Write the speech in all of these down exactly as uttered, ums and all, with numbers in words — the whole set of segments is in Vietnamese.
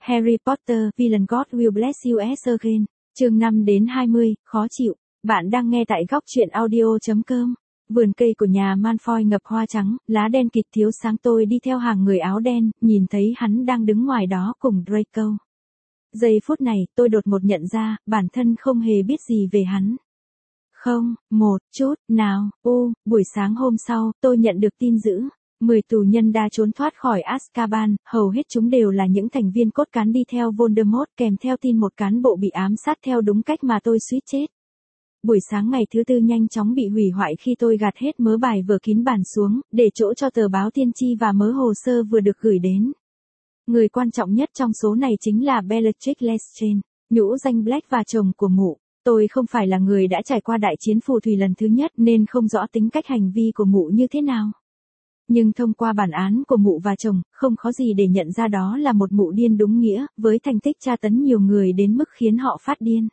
Harry Potter, Villain God Will Bless You Again. Chương năm đến hai mươi, khó chịu. Bạn đang nghe tại góc truyện audio chấm com. Vườn cây của nhà Malfoy ngập hoa trắng, lá đen kịt thiếu sáng. Tôi đi theo hàng người áo đen, nhìn thấy hắn đang đứng ngoài đó cùng Draco. Giây phút này, tôi đột ngột nhận ra, bản thân không hề biết gì về hắn. Không, một chút, nào, u, buổi sáng hôm sau, tôi nhận được tin dữ. Mười tù nhân đã trốn thoát khỏi Azkaban, hầu hết chúng đều là những thành viên cốt cán đi theo Voldemort, kèm theo tin một cán bộ bị ám sát theo đúng cách mà tôi suýt chết. Buổi sáng ngày thứ tư nhanh chóng bị hủy hoại khi tôi gạt hết mớ bài vở kín bàn xuống, để chỗ cho tờ báo tiên tri và mớ hồ sơ vừa được gửi đến. Người quan trọng nhất trong số này chính là Bellatrix Lestrange, nhũ danh Black và chồng của mụ. Tôi không phải là người đã trải qua đại chiến phù thủy lần thứ nhất nên không rõ tính cách hành vi của mụ như thế nào. Nhưng thông qua bản án của mụ và chồng, không khó gì để nhận ra đó là một mụ điên đúng nghĩa, với thành tích tra tấn nhiều người đến mức khiến họ phát điên.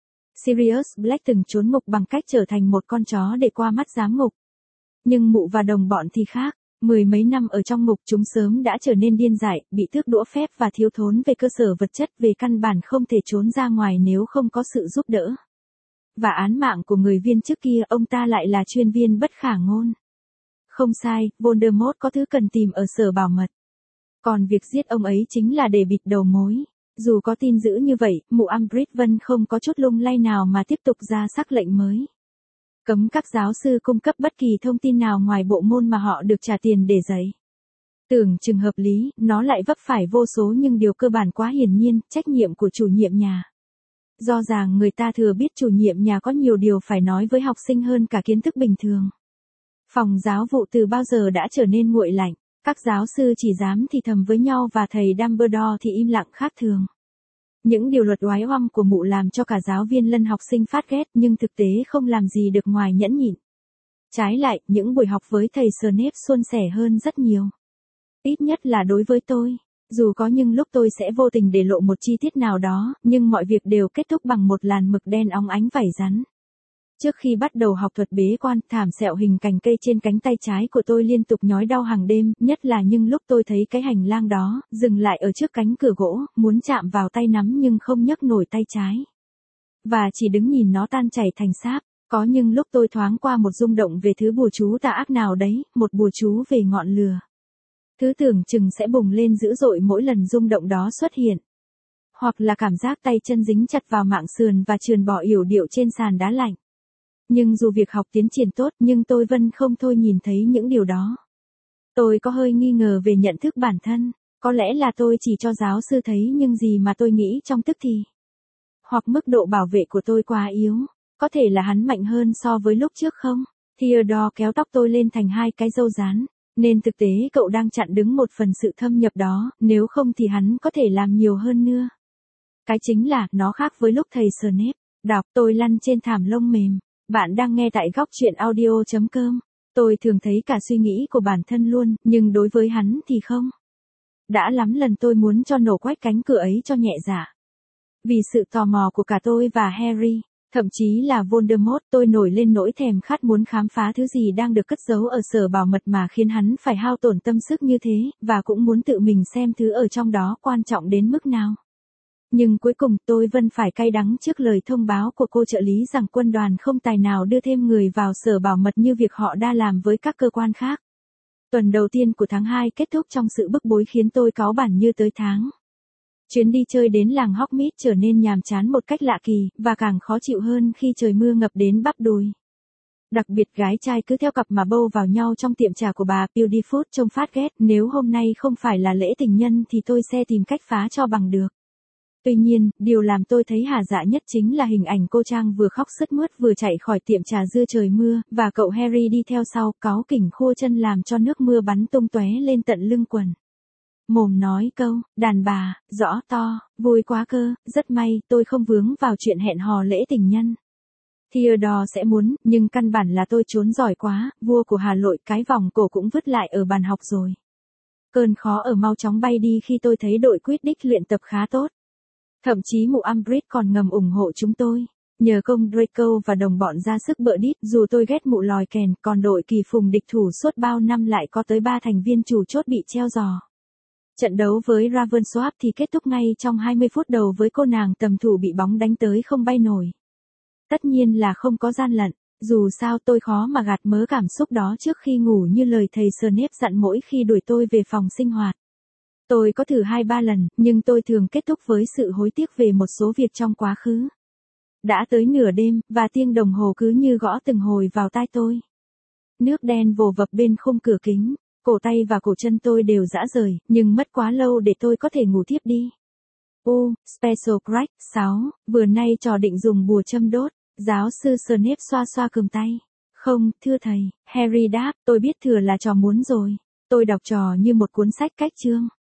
Sirius Black từng trốn ngục bằng cách trở thành một con chó để qua mắt giám ngục. Nhưng mụ và đồng bọn thì khác. Mười mấy năm ở trong ngục chúng sớm đã trở nên điên dại, bị tước đũa phép và thiếu thốn về cơ sở vật chất, về căn bản không thể trốn ra ngoài nếu không có sự giúp đỡ. Và án mạng của người viên trước kia, ông ta lại là chuyên viên bất khả ngôn. Không sai, Voldemort có thứ cần tìm ở sở bảo mật. Còn việc giết ông ấy chính là để bịt đầu mối. Dù có tin dữ như vậy, mụ Umbridge Vân không có chút lung lay nào mà tiếp tục ra sắc lệnh mới. Cấm các giáo sư cung cấp bất kỳ thông tin nào ngoài bộ môn mà họ được trả tiền để dạy. Tưởng chừng hợp lý, nó lại vấp phải vô số nhưng điều cơ bản quá hiển nhiên, trách nhiệm của chủ nhiệm nhà. Do rằng người ta thừa biết chủ nhiệm nhà có nhiều điều phải nói với học sinh hơn cả kiến thức bình thường. Phòng giáo vụ từ bao giờ đã trở nên nguội lạnh, các giáo sư chỉ dám thì thầm với nhau và thầy Dumbledore thì im lặng khác thường. Những điều luật oái oăm của mụ làm cho cả giáo viên lẫn học sinh phát ghét nhưng thực tế không làm gì được ngoài nhẫn nhịn. Trái lại, những buổi học với thầy Snape suôn sẻ hơn rất nhiều. Ít nhất là đối với tôi. Dù có những lúc tôi sẽ vô tình để lộ một chi tiết nào đó, nhưng mọi việc đều kết thúc bằng một làn mực đen óng ánh vảy rắn. Trước khi bắt đầu học thuật bế quan, thảm sẹo hình cành cây trên cánh tay trái của tôi liên tục nhói đau hàng đêm, nhất là những lúc tôi thấy cái hành lang đó, dừng lại ở trước cánh cửa gỗ, muốn chạm vào tay nắm nhưng không nhấc nổi tay trái. Và chỉ đứng nhìn nó tan chảy thành sáp. Có những lúc tôi thoáng qua một rung động về thứ bùa chú tà ác nào đấy, một bùa chú về ngọn lửa. Thứ tưởng chừng sẽ bùng lên dữ dội mỗi lần rung động đó xuất hiện. Hoặc là cảm giác tay chân dính chặt vào mạng sườn và trườn bỏ yểu điệu trên sàn đá lạnh. Nhưng dù việc học tiến triển tốt, nhưng tôi vẫn không thôi nhìn thấy những điều đó. Tôi có hơi nghi ngờ về nhận thức bản thân, có lẽ là tôi chỉ cho giáo sư thấy những gì mà tôi nghĩ trong tức thì. Hoặc mức độ bảo vệ của tôi quá yếu, có thể là hắn mạnh hơn so với lúc trước không? Theodore kéo tóc tôi lên thành hai cái râu rán, nên thực tế cậu đang chặn đứng một phần sự thâm nhập đó, nếu không thì hắn có thể làm nhiều hơn nữa. Cái chính là, nó khác với lúc thầy Snape đọc. Tôi lăn trên thảm lông mềm. Bạn đang nghe tại góc truyện audio chấm com. Tôi thường thấy cả suy nghĩ của bản thân luôn, nhưng đối với hắn thì không. Đã lắm lần tôi muốn cho nổ quách cánh cửa ấy cho nhẹ dạ. Vì sự tò mò của cả tôi và Harry, thậm chí là Voldemort, tôi nổi lên nỗi thèm khát muốn khám phá thứ gì đang được cất giấu ở sở bảo mật mà khiến hắn phải hao tổn tâm sức như thế, và cũng muốn tự mình xem thứ ở trong đó quan trọng đến mức nào. Nhưng cuối cùng tôi vẫn phải cay đắng trước lời thông báo của cô trợ lý rằng quân đoàn không tài nào đưa thêm người vào sở bảo mật như việc họ đã làm với các cơ quan khác. Tuần đầu tiên của tháng hai kết thúc trong sự bức bối khiến tôi cáu bẳn như tới tháng. Chuyến đi chơi đến làng Hogsmeade trở nên nhàm chán một cách lạ kỳ, và càng khó chịu hơn khi trời mưa ngập đến bắp đùi. Đặc biệt gái trai cứ theo cặp mà bâu vào nhau trong tiệm trà của bà Beautyfoot trông phát ghét, nếu hôm nay không phải là lễ tình nhân thì tôi sẽ tìm cách phá cho bằng được. Tuy nhiên, điều làm tôi thấy hà dạ nhất chính là hình ảnh cô Trang vừa khóc sướt mướt vừa chạy khỏi tiệm trà dưa trời mưa, và cậu Harry đi theo sau, cáu kỉnh khua chân làm cho nước mưa bắn tung tóe lên tận lưng quần. Mồm nói câu, đàn bà, rõ to, vui quá cơ, rất may, tôi không vướng vào chuyện hẹn hò lễ tình nhân. Theodore sẽ muốn, nhưng căn bản là tôi trốn giỏi quá, vua của Hà Lội, cái vòng cổ cũng vứt lại ở bàn học rồi. Cơn khó ở mau chóng bay đi khi tôi thấy đội Quidditch luyện tập khá tốt. Thậm chí mụ Umbridge còn ngầm ủng hộ chúng tôi. Nhờ công Draco và đồng bọn ra sức bợ đít, dù tôi ghét mụ lòi kèn, còn đội kỳ phùng địch thủ suốt bao năm lại có tới ba thành viên chủ chốt bị treo giò. Trận đấu với Ravensworth thì kết thúc ngay trong hai mươi phút đầu với cô nàng tầm thủ bị bóng đánh tới không bay nổi. Tất nhiên là không có gian lận, dù sao tôi khó mà gạt mớ cảm xúc đó trước khi ngủ như lời thầy Snape dặn mỗi khi đuổi tôi về phòng sinh hoạt. Tôi có thử hai ba lần, nhưng tôi thường kết thúc với sự hối tiếc về một số việc trong quá khứ. Đã tới nửa đêm, và tiếng đồng hồ cứ như gõ từng hồi vào tai tôi. Nước đen vồ vập bên khung cửa kính, cổ tay và cổ chân tôi đều rã rời, nhưng mất quá lâu để tôi có thể ngủ tiếp đi. U, Special Crack, sáu, vừa nay trò định dùng bùa châm đốt, giáo sư Snape xoa xoa cườm tay. Không, thưa thầy, Harry đáp, tôi biết thừa là trò muốn rồi. Tôi đọc trò như một cuốn sách cách chương.